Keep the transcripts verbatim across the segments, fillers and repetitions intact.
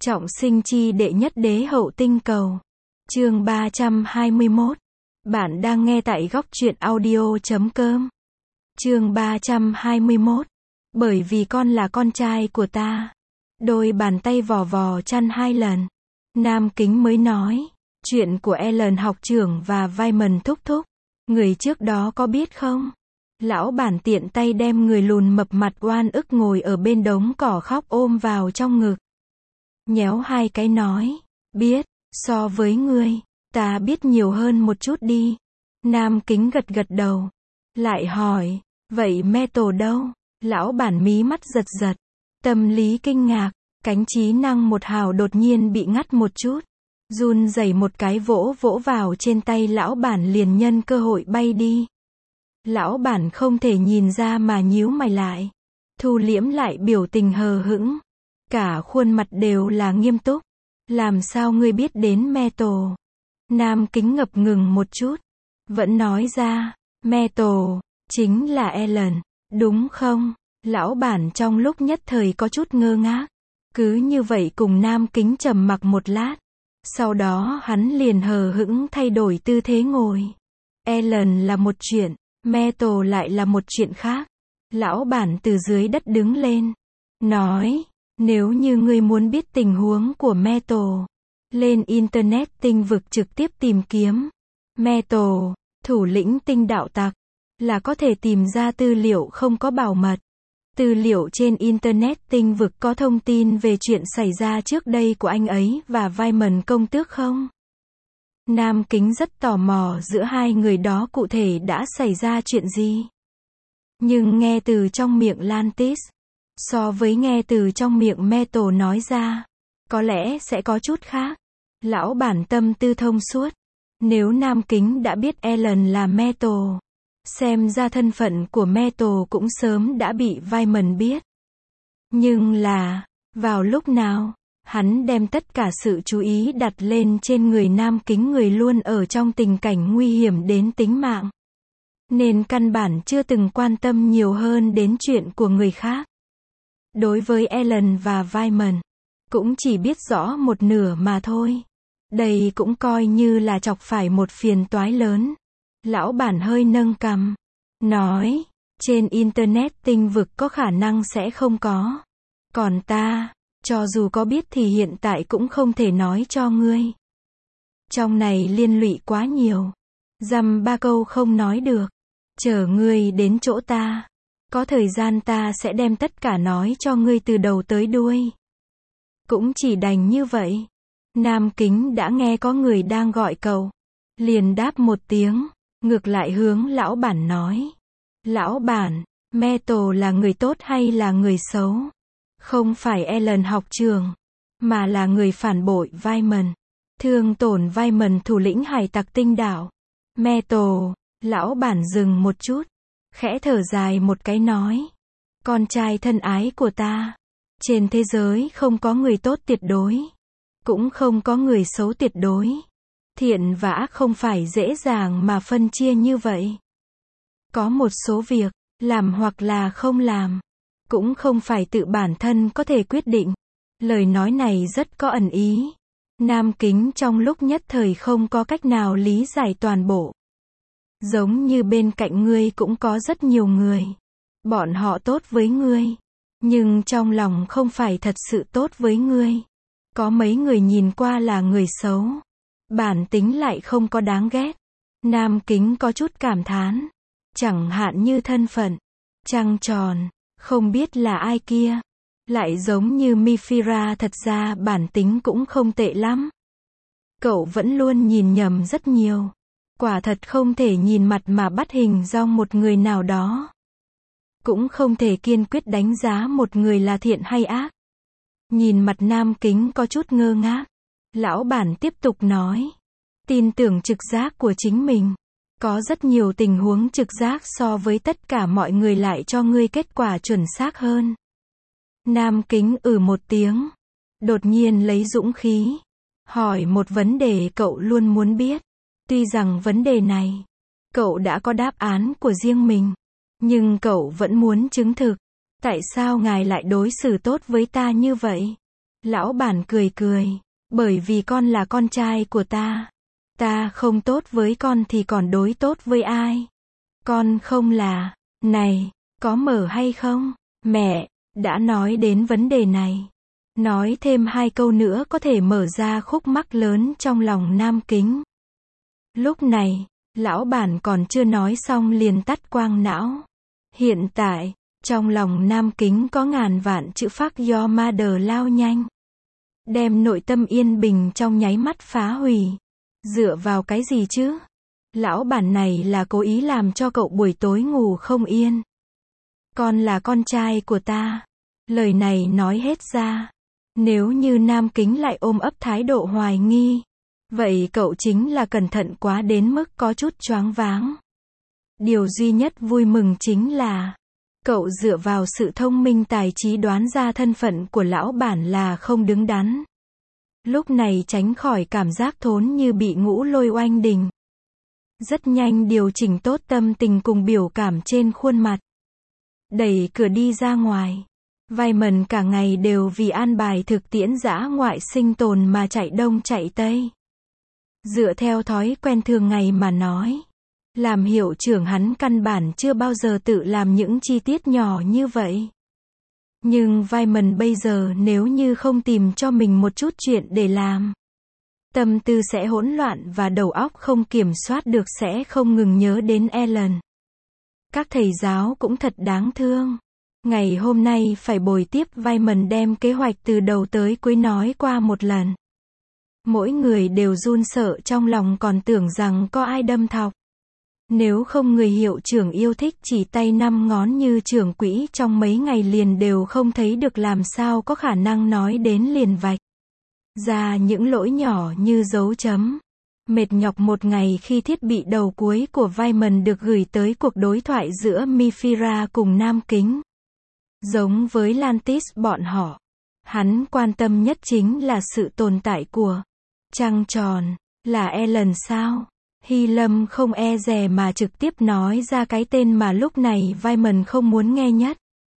Trọng sinh chi đệ nhất đế hậu tinh cầu. Chương ba trăm hai mươi mốt. Bạn đang nghe tại góc truyện audio chấm com. Chương ba trăm hai mươi mốt. Bởi vì con là con trai của ta. Đôi bàn tay vò vò chăn hai lần. Nam Kính mới nói. Chuyện của Ellen học trưởng và Wyman thúc thúc. Người trước đó có biết không? Lão bản tiện tay đem người lùn mập mặt oan ức ngồi ở bên đống cỏ khóc ôm vào trong ngực. Nhéo hai cái nói. Biết, so với ngươi, ta biết nhiều hơn một chút đi. Nam Kính gật gật đầu. Lại hỏi, vậy Metal đâu? Lão bản mí mắt giật giật. Tâm lý kinh ngạc, cánh trí năng một hào đột nhiên bị ngắt một chút. Run rẩy một cái vỗ vỗ vào trên tay lão bản liền nhân cơ hội bay đi. Lão bản không thể nhìn ra mà nhíu mày lại. Thu liễm lại biểu tình hờ hững. Cả khuôn mặt đều là nghiêm túc. Làm sao ngươi biết đến Metal? Nam Kính ngập ngừng một chút. Vẫn nói ra, Metal, chính là Ellen, đúng không? Lão bản trong lúc nhất thời có chút ngơ ngác. Cứ như vậy cùng Nam Kính trầm mặc một lát. Sau đó hắn liền hờ hững thay đổi tư thế ngồi. Ellen là một chuyện, Metal lại là một chuyện khác. Lão bản từ dưới đất đứng lên. Nói, nếu như ngươi muốn biết tình huống của Metal, lên Internet tinh vực trực tiếp tìm kiếm. Metal, thủ lĩnh tinh đạo tặc, là có thể tìm ra tư liệu không có bảo mật. Tư liệu trên Internet tinh vực có thông tin về chuyện xảy ra trước đây của anh ấy và Wyman công tước không? Nam Kính rất tò mò giữa hai người đó cụ thể đã xảy ra chuyện gì. Nhưng nghe từ trong miệng Lantis, so với nghe từ trong miệng Metal nói ra, có lẽ sẽ có chút khác. Lão bản tâm tư thông suốt. Nếu Nam Kính đã biết Ellen là Metal, xem ra thân phận của Metal cũng sớm đã bị Wyman biết. Nhưng là, vào lúc nào, hắn đem tất cả sự chú ý đặt lên trên người Nam Kính, người luôn ở trong tình cảnh nguy hiểm đến tính mạng. Nên căn bản chưa từng quan tâm nhiều hơn đến chuyện của người khác. Đối với Ellen và Wyman, cũng chỉ biết rõ một nửa mà thôi. Đây cũng coi như là chọc phải một phiền toái lớn. Lão bản hơi nâng cằm, nói, trên Internet tinh vực có khả năng sẽ không có. Còn ta, cho dù có biết thì hiện tại cũng không thể nói cho ngươi. Trong này liên lụy quá nhiều. Dăm ba câu không nói được. Chờ ngươi đến chỗ ta. Có thời gian ta sẽ đem tất cả nói cho ngươi từ đầu tới đuôi. Cũng chỉ đành như vậy. Nam Kính đã nghe có người đang gọi cậu. Liền đáp một tiếng. Ngược lại hướng lão bản nói. Lão bản, Metal là người tốt hay là người xấu? Không phải Ellen học trường, mà là người phản bội Wyman. Thương tổn Wyman thủ lĩnh hải tặc tinh đảo. Metal, lão bản dừng một chút. Khẽ thở dài một cái nói. Con trai thân ái của ta. Trên thế giới không có người tốt tuyệt đối. Cũng không có người xấu tuyệt đối. Thiện và ác không phải dễ dàng mà phân chia như vậy. Có một số việc, làm hoặc là không làm, cũng không phải tự bản thân có thể quyết định. Lời nói này rất có ẩn ý. Nam Kính trong lúc nhất thời không có cách nào lý giải toàn bộ. Giống như bên cạnh ngươi cũng có rất nhiều người. Bọn họ tốt với ngươi, nhưng trong lòng không phải thật sự tốt với ngươi. Có mấy người nhìn qua là người xấu. Bản tính lại không có đáng ghét. Nam Kính có chút cảm thán. Chẳng hạn như thân phận, trăng tròn, không biết là ai kia. Lại giống như Mifira, thật ra bản tính cũng không tệ lắm. Cậu vẫn luôn nhìn nhầm rất nhiều. Quả thật không thể nhìn mặt mà bắt hình dong một người nào đó. Cũng không thể kiên quyết đánh giá một người là thiện hay ác. Nhìn mặt Nam Kính có chút ngơ ngác. Lão bản tiếp tục nói. Tin tưởng trực giác của chính mình. Có rất nhiều tình huống trực giác so với tất cả mọi người lại cho ngươi kết quả chuẩn xác hơn. Nam Kính ừ một tiếng. Đột nhiên lấy dũng khí. Hỏi một vấn đề cậu luôn muốn biết. Tuy rằng vấn đề này, cậu đã có đáp án của riêng mình. Nhưng cậu vẫn muốn chứng thực. Tại sao ngài lại đối xử tốt với ta như vậy? Lão bản cười cười. Bởi vì con là con trai của ta. Ta không tốt với con thì còn đối tốt với ai? Con không là, này, có mở hay không? Mẹ, đã nói đến vấn đề này. Nói thêm hai câu nữa có thể mở ra khúc mắc lớn trong lòng Nam Kính. Lúc này, lão bản còn chưa nói xong liền tắt quang não. Hiện tại, trong lòng Nam Kính có ngàn vạn chữ phác do ma đờ lao nhanh. Đem nội tâm yên bình trong nháy mắt phá hủy. Dựa vào cái gì chứ? Lão bản này là cố ý làm cho cậu buổi tối ngủ không yên. Con là con trai của ta. Lời này nói hết ra. Nếu như Nam Kính lại ôm ấp thái độ hoài nghi, vậy cậu chính là cẩn thận quá đến mức có chút choáng váng. Điều duy nhất vui mừng chính là, cậu dựa vào sự thông minh tài trí đoán ra thân phận của lão bản là không đứng đắn. Lúc này tránh khỏi cảm giác thốn như bị ngũ lôi oanh đình. Rất nhanh điều chỉnh tốt tâm tình cùng biểu cảm trên khuôn mặt. Đẩy cửa đi ra ngoài. Vаймon cả ngày đều vì an bài thực tiễn dã ngoại sinh tồn mà chạy đông chạy tây. Dựa theo thói quen thường ngày mà nói, làm hiệu trưởng hắn căn bản chưa bao giờ tự làm những chi tiết nhỏ như vậy. Nhưng Vаймon bây giờ nếu như không tìm cho mình một chút chuyện để làm, tâm tư sẽ hỗn loạn và đầu óc không kiểm soát được sẽ không ngừng nhớ đến Ellen. Các thầy giáo cũng thật đáng thương. Ngày hôm nay phải bồi tiếp Vаймon đem kế hoạch từ đầu tới cuối nói qua một lần. Mỗi người đều run sợ trong lòng còn tưởng rằng có ai đâm thọc. Nếu không người hiệu trưởng yêu thích chỉ tay năm ngón như trưởng quỹ trong mấy ngày liền đều không thấy được làm sao có khả năng nói đến liền vạch ra những lỗi nhỏ như dấu chấm. Mệt nhọc một ngày khi thiết bị đầu cuối của Vаймon được gửi tới cuộc đối thoại giữa Mifira cùng Nam Kính. Giống với Lantis bọn họ, hắn quan tâm nhất chính là sự tồn tại của trăng tròn, là Ellen sao? Hy Lâm không e dè mà trực tiếp nói ra cái tên mà lúc này Vаймon không muốn nghe nhất.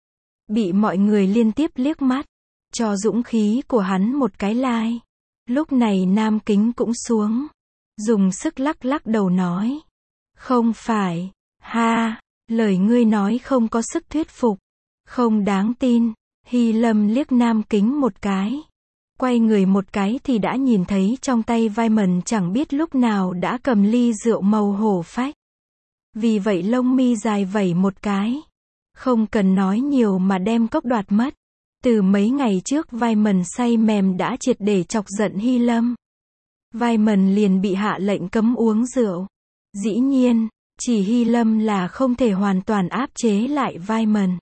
Bị mọi người liên tiếp liếc mắt, cho dũng khí của hắn một cái lai. Lúc này Nam Kính cũng xuống, dùng sức lắc lắc đầu nói. Không phải, ha, lời ngươi nói không có sức thuyết phục. Không đáng tin. Hy Lâm liếc Nam Kính một cái. Quay người một cái thì đã nhìn thấy trong tay Vаймon chẳng biết lúc nào đã cầm ly rượu màu hổ phách. Vì vậy lông mi dài vẩy một cái. Không cần nói nhiều mà đem cốc đoạt mất. Từ mấy ngày trước Vаймon say mềm đã triệt để chọc giận Hy Lâm. Vаймon liền bị hạ lệnh cấm uống rượu. Dĩ nhiên, chỉ Hy Lâm là không thể hoàn toàn áp chế lại Vаймon.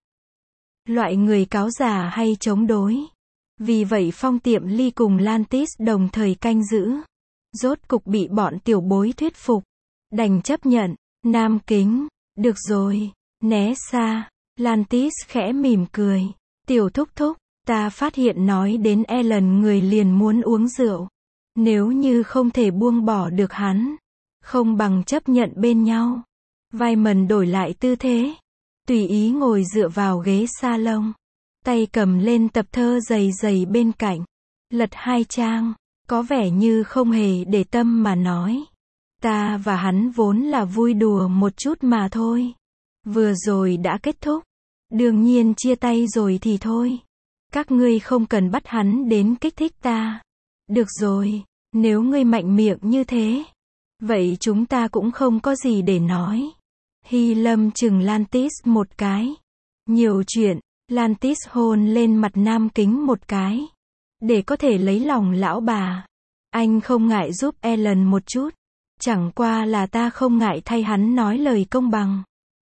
Loại người cáo già hay chống đối. Vì vậy Phong Tiệm Ly cùng Lantis đồng thời canh giữ. Rốt cục bị bọn tiểu bối thuyết phục. Đành chấp nhận. Nam Kính, được rồi, né xa. Lantis khẽ mỉm cười. Tiểu thúc thúc, ta phát hiện nói đến Ellen người liền muốn uống rượu. Nếu như không thể buông bỏ được hắn, không bằng chấp nhận bên nhau. Vаймon đổi lại tư thế. Tùy ý ngồi dựa vào ghế salon. Tay cầm lên tập thơ dày dày bên cạnh. Lật hai trang. Có vẻ như không hề để tâm mà nói. Ta và hắn vốn là vui đùa một chút mà thôi. Vừa rồi đã kết thúc. Đương nhiên chia tay rồi thì thôi. Các ngươi không cần bắt hắn đến kích thích ta. Được rồi, nếu ngươi mạnh miệng như thế, vậy chúng ta cũng không có gì để nói. Hy Lâm chừng Lantis một cái. Nhiều chuyện. Lantis hôn lên mặt Nam Kính một cái. Để có thể lấy lòng lão bà. Anh không ngại giúp Ellen một chút. Chẳng qua là ta không ngại thay hắn nói lời công bằng.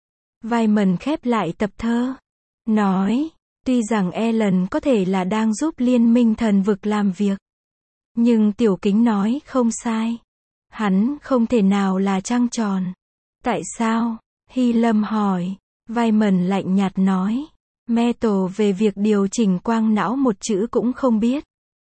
Vаймon khép lại tập thơ. Nói, tuy rằng Ellen có thể là đang giúp Liên minh thần vực làm việc. Nhưng Tiểu Kính nói không sai. Hắn không thể nào là trăng tròn. Tại sao? Hy Lâm hỏi. Vаймon lạnh nhạt nói. Metal về việc điều chỉnh quang não một chữ cũng không biết.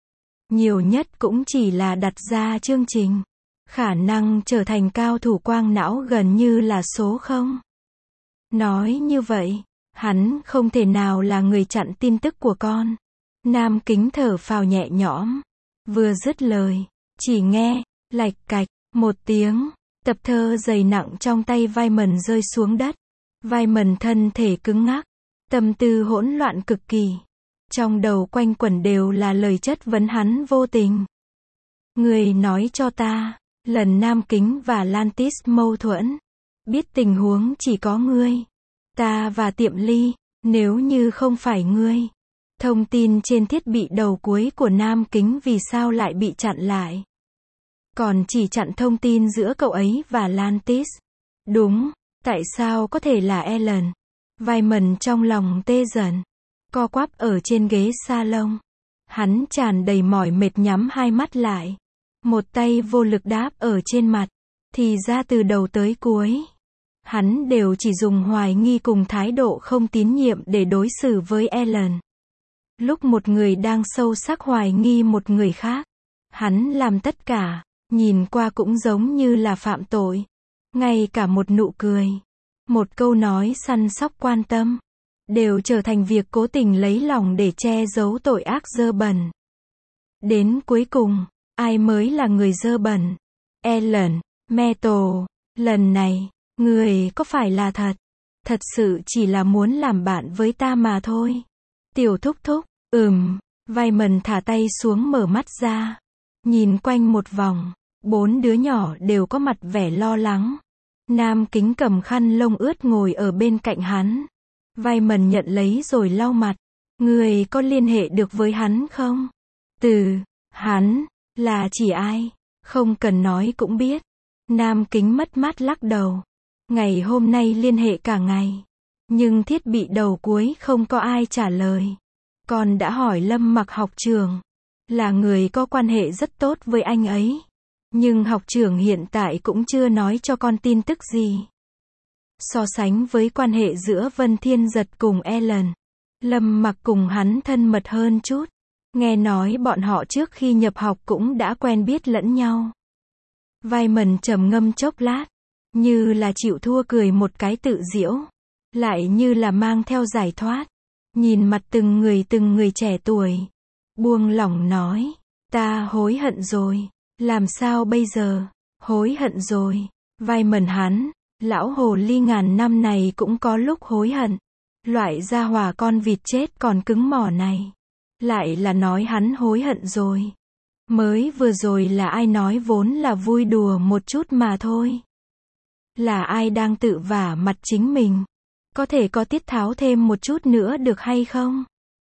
Nhiều nhất cũng chỉ là đặt ra chương trình. Khả năng trở thành cao thủ quang não gần như là số không. Nói như vậy, hắn không thể nào là người chặn tin tức của con. Nam Kính thở phào nhẹ nhõm. Vừa dứt lời, chỉ nghe, lạch cạch, một tiếng, tập thơ dày nặng trong tay Wyman rơi xuống đất. Wyman thân thể cứng ngắc, tâm tư hỗn loạn cực kỳ. Trong đầu quanh quẩn đều là lời chất vấn hắn vô tình. Người nói cho ta, lần Nam Kính và Lantis mâu thuẫn, biết tình huống chỉ có ngươi, ta và Tiệm Ly, nếu như không phải ngươi, thông tin trên thiết bị đầu cuối của Nam Kính vì sao lại bị chặn lại? Còn chỉ chặn thông tin giữa cậu ấy và Lantis. Đúng, tại sao có thể là Ellen? Wyman trong lòng tê dần, co quắp ở trên ghế salon. Hắn tràn đầy mỏi mệt nhắm hai mắt lại. Một tay vô lực đáp ở trên mặt. Thì ra từ đầu tới cuối, hắn đều chỉ dùng hoài nghi cùng thái độ không tín nhiệm để đối xử với Ellen. Lúc một người đang sâu sắc hoài nghi một người khác, hắn làm tất cả, nhìn qua cũng giống như là phạm tội. Ngay cả một nụ cười, một câu nói săn sóc quan tâm, đều trở thành việc cố tình lấy lòng để che giấu tội ác dơ bẩn. Đến cuối cùng, ai mới là người dơ bẩn? Ellen, Metal, lần này, người có phải là thật? Thật sự chỉ là muốn làm bạn với ta mà thôi. Tiểu thúc thúc, ừm, Wyman thả tay xuống mở mắt ra. Nhìn quanh một vòng, bốn đứa nhỏ đều có mặt vẻ lo lắng. Nam Kính cầm khăn lông ướt ngồi ở bên cạnh hắn. Wyman nhận lấy rồi lau mặt. Người có liên hệ được với hắn không? Từ, hắn, là chỉ ai? Không cần nói cũng biết. Nam Kính mất mát lắc đầu. Ngày hôm nay liên hệ cả ngày. Nhưng thiết bị đầu cuối không có ai trả lời. Con đã hỏi Lâm Mặc học trưởng. Là người có quan hệ rất tốt với anh ấy. Nhưng học trưởng hiện tại cũng chưa nói cho con tin tức gì. So sánh với quan hệ giữa Vân Thiên Giật cùng Ellen, Lâm Mặc cùng hắn thân mật hơn chút. Nghe nói bọn họ trước khi nhập học cũng đã quen biết lẫn nhau. Wyman trầm ngâm chốc lát, như là chịu thua cười một cái tự giễu, lại như là mang theo giải thoát. Nhìn mặt từng người từng người trẻ tuổi, buông lỏng nói, ta hối hận rồi. Làm sao bây giờ? Hối hận rồi. Wyman hắn, lão hồ ly ngàn năm này cũng có lúc hối hận. Loại gia hỏa con vịt chết còn cứng mỏ này. Lại là nói hắn hối hận rồi. Mới vừa rồi là ai nói vốn là vui đùa một chút mà thôi. Là ai đang tự vả mặt chính mình. Có thể có tiết tháo thêm một chút nữa được hay không?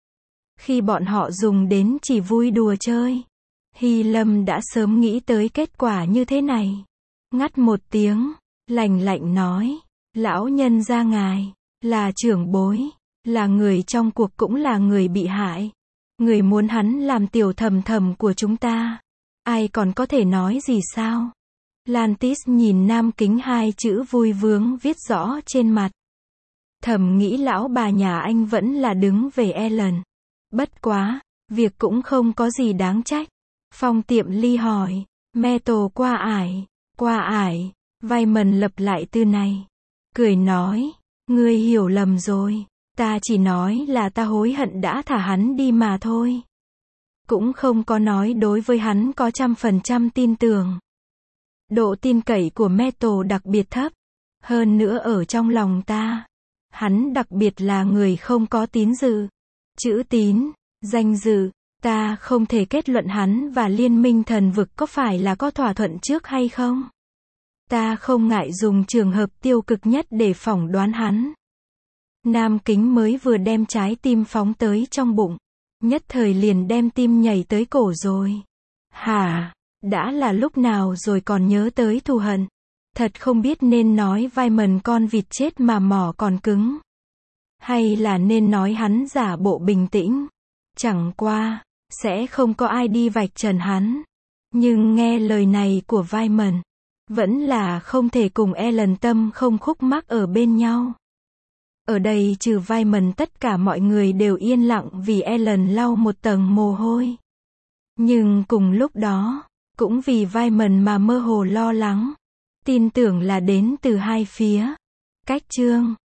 Khi bọn họ dùng đến chỉ vui đùa chơi, Hy Lâm đã sớm nghĩ tới kết quả như thế này. Ngắt một tiếng, lạnh lạnh nói, lão nhân gia ngài, là trưởng bối, là người trong cuộc cũng là người bị hại. Người muốn hắn làm tiểu thầm thầm của chúng ta. Ai còn có thể nói gì sao? Lantis nhìn Nam Kính hai chữ vui vướng viết rõ trên mặt. Thầm nghĩ lão bà nhà anh vẫn là đứng về Ellen. Bất quá, việc cũng không có gì đáng trách. Phong Tiệm Ly hỏi, Metal qua ải, qua ải, Wyman lặp lại từ này. Cười nói, ngươi hiểu lầm rồi, ta chỉ nói là ta hối hận đã thả hắn đi mà thôi. Cũng không có nói đối với hắn có trăm phần trăm tin tưởng. Độ tin cậy của Metal đặc biệt thấp. Hơn nữa ở trong lòng ta, hắn đặc biệt là người không có tín dự. Chữ tín, danh dự. Ta không thể kết luận hắn và Liên minh thần vực có phải là có thỏa thuận trước hay không. Ta không ngại dùng trường hợp tiêu cực nhất để phỏng đoán hắn. Nam Kính mới vừa đem trái tim phóng tới trong bụng. Nhất thời liền đem tim nhảy tới cổ rồi. Hả? Đã là lúc nào rồi còn nhớ tới thù hận. Thật không biết nên nói Wyman con vịt chết mà mỏ còn cứng. Hay là nên nói hắn giả bộ bình tĩnh. Chẳng qua, sẽ không có ai đi vạch trần hắn. Nhưng nghe lời này của Wyman, vẫn là không thể cùng Ellen tâm không khúc mắc ở bên nhau. Ở đây trừ Wyman tất cả mọi người đều yên lặng vì Ellen lau một tầng mồ hôi. Nhưng cùng lúc đó, cũng vì Wyman mà mơ hồ lo lắng. Tin tưởng là đến từ hai phía. Cách chương